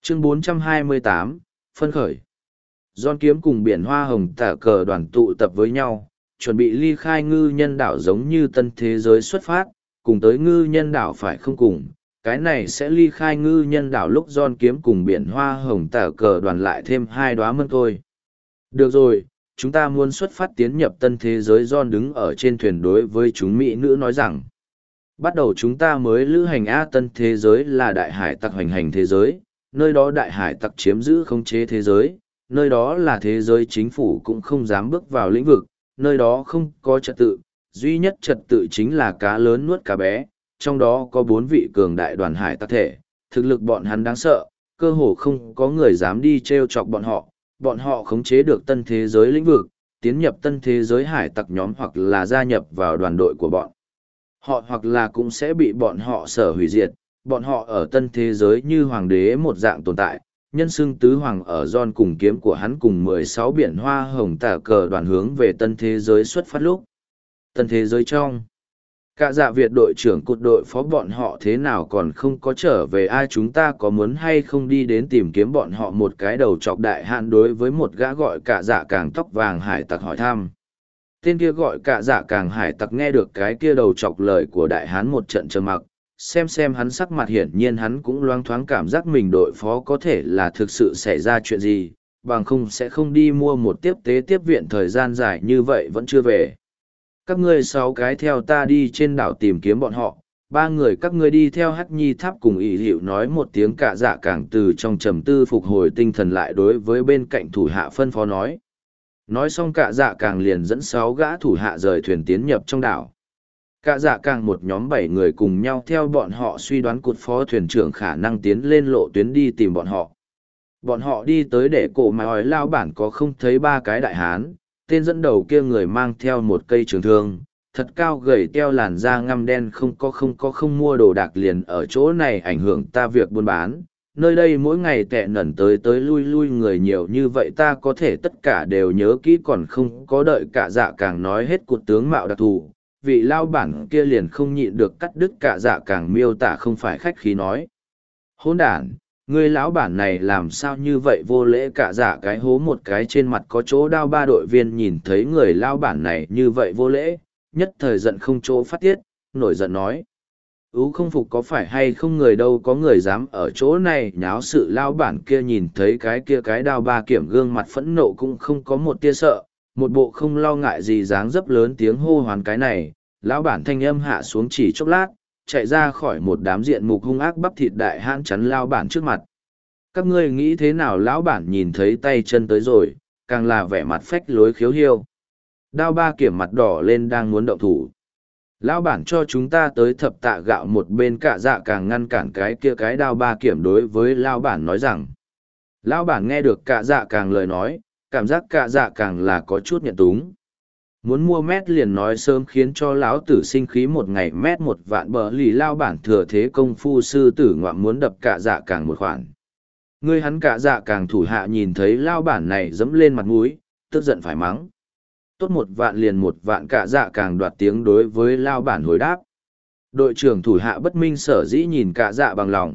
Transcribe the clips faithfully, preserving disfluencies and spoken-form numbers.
Chương bốn trăm hai mươi tám, phân khởi. John kiếm cùng biển hoa hồng tả cờ đoàn tụ tập với nhau, chuẩn bị ly khai ngư nhân đảo giống như tân thế giới xuất phát, cùng tới ngư nhân đảo phải không cùng. Cái này sẽ ly khai ngư nhân đảo lúc John kiếm cùng biển hoa hồng tả cờ đoàn lại thêm hai đóa mân thôi. Được rồi, chúng ta muốn xuất phát tiến nhập tân thế giới. John đứng ở trên thuyền đối với chúng mỹ nữ nói rằng, bắt đầu chúng ta mới lữ hành A. Tân thế giới là đại hải tặc hoành hành thế giới, nơi đó đại hải tặc chiếm giữ khống chế thế giới, nơi đó là thế giới chính phủ cũng không dám bước vào lĩnh vực, nơi đó không có trật tự, duy nhất trật tự chính là cá lớn nuốt cá bé, trong đó có bốn vị cường đại đoàn hải tặc thể, thực lực bọn hắn đáng sợ, cơ hồ không có người dám đi treo chọc bọn họ, bọn họ khống chế được tân thế giới lĩnh vực, tiến nhập tân thế giới hải tặc nhóm hoặc là gia nhập vào đoàn đội của bọn họ hoặc là cũng sẽ bị bọn họ sở hủy diệt, bọn họ ở tân thế giới như hoàng đế một dạng tồn tại, nhân xưng tứ hoàng ở John cùng kiếm của hắn cùng mười sáu biển hoa hồng tả cờ đoàn hướng về tân thế giới xuất phát lúc. Tân thế giới trong. Cả dạ Việt đội trưởng cột đội phó bọn họ thế nào còn không có trở về, ai chúng ta có muốn hay không đi đến tìm kiếm bọn họ. Một cái đầu chọc đại hạn đối với một gã gọi cả dạ càng tóc vàng hải tặc hỏi thăm. Tên kia gọi cả dạ càng hải tặc nghe được cái kia đầu chọc lời của đại hán một trận trầm mặc, xem xem hắn sắc mặt hiển nhiên hắn cũng loáng thoáng cảm giác mình đội phó có thể là thực sự xảy ra chuyện gì, bằng không sẽ không đi mua một tiếp tế tiếp viện thời gian dài như vậy vẫn chưa về. Các ngươi sáu cái theo ta đi trên đảo tìm kiếm bọn họ, ba người các ngươi đi theo Hắc Nhi Tháp cùng ỷ hiệu nói một tiếng. Cả dạ càng từ trong trầm tư phục hồi tinh thần lại đối với bên cạnh thủ hạ phân phó nói. Nói xong cả dạ càng liền dẫn sáu gã thủ hạ rời thuyền tiến nhập trong đảo. Cả dạ càng một nhóm bảy người cùng nhau theo bọn họ suy đoán cột phó thuyền trưởng khả năng tiến lên lộ tuyến đi tìm bọn họ. Bọn họ đi tới để cổ mà hỏi lao bản có không thấy ba cái đại hán, tên dẫn đầu kia người mang theo một cây trường thương, thật cao gầy teo làn da ngăm đen, không có không có không mua đồ đạc liền ở chỗ này ảnh hưởng ta việc buôn bán. Nơi đây mỗi ngày tệ nẩn tới tới lui lui người nhiều như vậy ta có thể tất cả đều nhớ kỹ, còn không có đợi cả dạ càng nói hết cột tướng mạo đặc thù. Vị lao bản kia liền không nhịn được cắt đứt cả dạ càng miêu tả không phải khách khí nói. Hỗn đản, người lão bản này làm sao như vậy vô lễ. Cả dạ cái hố một cái trên mặt có chỗ đao. Ba đội viên nhìn thấy người lao bản này như vậy vô lễ, nhất thời giận không chỗ phát tiết, nổi giận nói. Ú không phục có phải hay không, người đâu có người dám ở chỗ này nháo sự. Lao bản kia nhìn thấy cái kia cái đao ba kiểm gương mặt phẫn nộ cũng không có một tia sợ, một bộ không lo ngại gì dáng dấp lớn tiếng hô hoán. Cái này, lão bản thanh âm hạ xuống chỉ chốc lát, chạy ra khỏi một đám diện mục hung ác bắp thịt đại hãn chắn lao bản trước mặt. Các ngươi nghĩ thế nào? Lão bản nhìn thấy tay chân tới rồi, càng là vẻ mặt phách lối khiếu hiêu. Đao ba kiểm mặt đỏ lên đang muốn động thủ. Lão bản cho chúng ta tới thập tạ gạo. Một bên cả dạ càng ngăn cản cái kia cái đao ba kiểm đối với lão bản nói rằng. Lão bản nghe được cả dạ càng lời nói, cảm giác cả dạ càng là có chút nhận túng. Muốn mua mét liền nói sớm khiến cho lão tử sinh khí. Một ngày mét một vạn bờ lì. Lao bản thừa thế công phu sư tử ngoạm muốn đập cả dạ càng một khoản. Ngươi hắn cả dạ càng thủ hạ nhìn thấy lao bản này dẫm lên mặt mũi, tức giận phải mắng. Tốt một vạn liền một vạn. Cả dạ càng đoạt tiếng đối với lao bản hồi đáp. Đội trưởng thủ hạ bất minh sở dĩ nhìn cả dạ bằng lòng.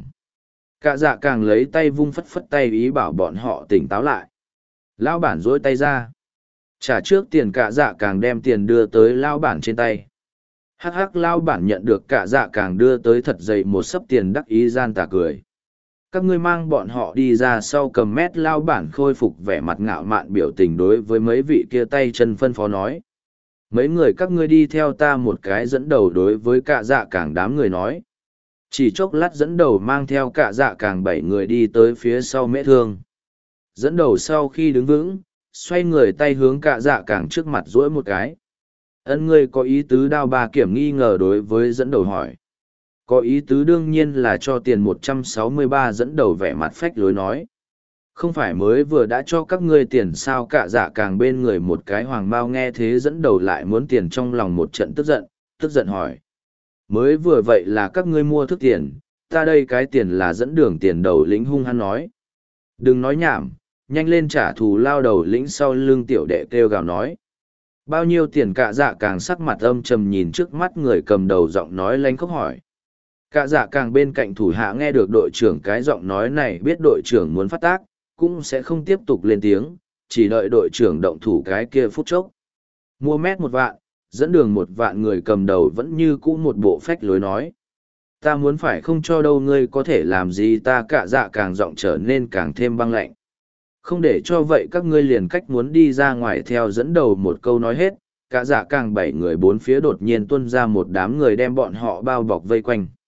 Cả dạ càng lấy tay vung phất phất tay ý bảo bọn họ tỉnh táo lại. Lao bản dỗi tay ra. Trả trước tiền. Cả dạ càng đem tiền đưa tới lao bản trên tay. Hắc hắc, lao bản nhận được cả dạ càng đưa tới thật dày một sấp tiền đắc ý gian tà cười. Các ngươi mang bọn họ đi ra sau cầm mét. Lao bản khôi phục vẻ mặt ngạo mạn biểu tình đối với mấy vị kia tay chân phân phó nói. Mấy người các ngươi đi theo ta một cái. Dẫn đầu đối với cả dạ càng đám người nói. Chỉ chốc lát dẫn đầu mang theo cả dạ càng bảy người đi tới phía sau mễ thương. Dẫn đầu sau khi đứng vững, xoay người tay hướng cả dạ càng trước mặt duỗi một cái. Ân, ngươi có ý tứ? Đao ba kiểm nghi ngờ đối với dẫn đầu hỏi. Có ý tứ đương nhiên là cho tiền. Một trăm sáu mươi ba dẫn đầu vẻ mặt phách lối nói. Không phải mới vừa đã cho các ngươi tiền sao? Cả dạ càng bên người một cái hoàng bao nghe thế dẫn đầu lại muốn tiền, trong lòng một trận tức giận, tức giận hỏi. Mới vừa vậy là các ngươi mua thức tiền, ta đây cái tiền là dẫn đường tiền. Đầu lĩnh hung hăng nói. Đừng nói nhảm, nhanh lên trả thù. Lao đầu lĩnh sau lưng tiểu đệ kêu gào nói. Bao nhiêu tiền? Cả dạ càng sắc mặt âm trầm nhìn trước mắt người cầm đầu, giọng nói lanh khóc hỏi. Cả dạ càng bên cạnh thủ hạ nghe được đội trưởng cái giọng nói này biết đội trưởng muốn phát tác, cũng sẽ không tiếp tục lên tiếng, chỉ đợi đội trưởng động thủ cái kia phút chốc. Mua mét một vạn, dẫn đường một vạn người cầm đầu vẫn như cũ một bộ phách lối nói. Ta muốn phải không cho đâu ngươi có thể làm gì ta cả dạ càng giọng trở nên càng thêm băng lạnh. Không để cho vậy các ngươi liền cách muốn đi ra ngoài theo dẫn đầu một câu nói hết, cả dạ càng bảy người bốn phía đột nhiên tuân ra một đám người đem bọn họ bao bọc vây quanh.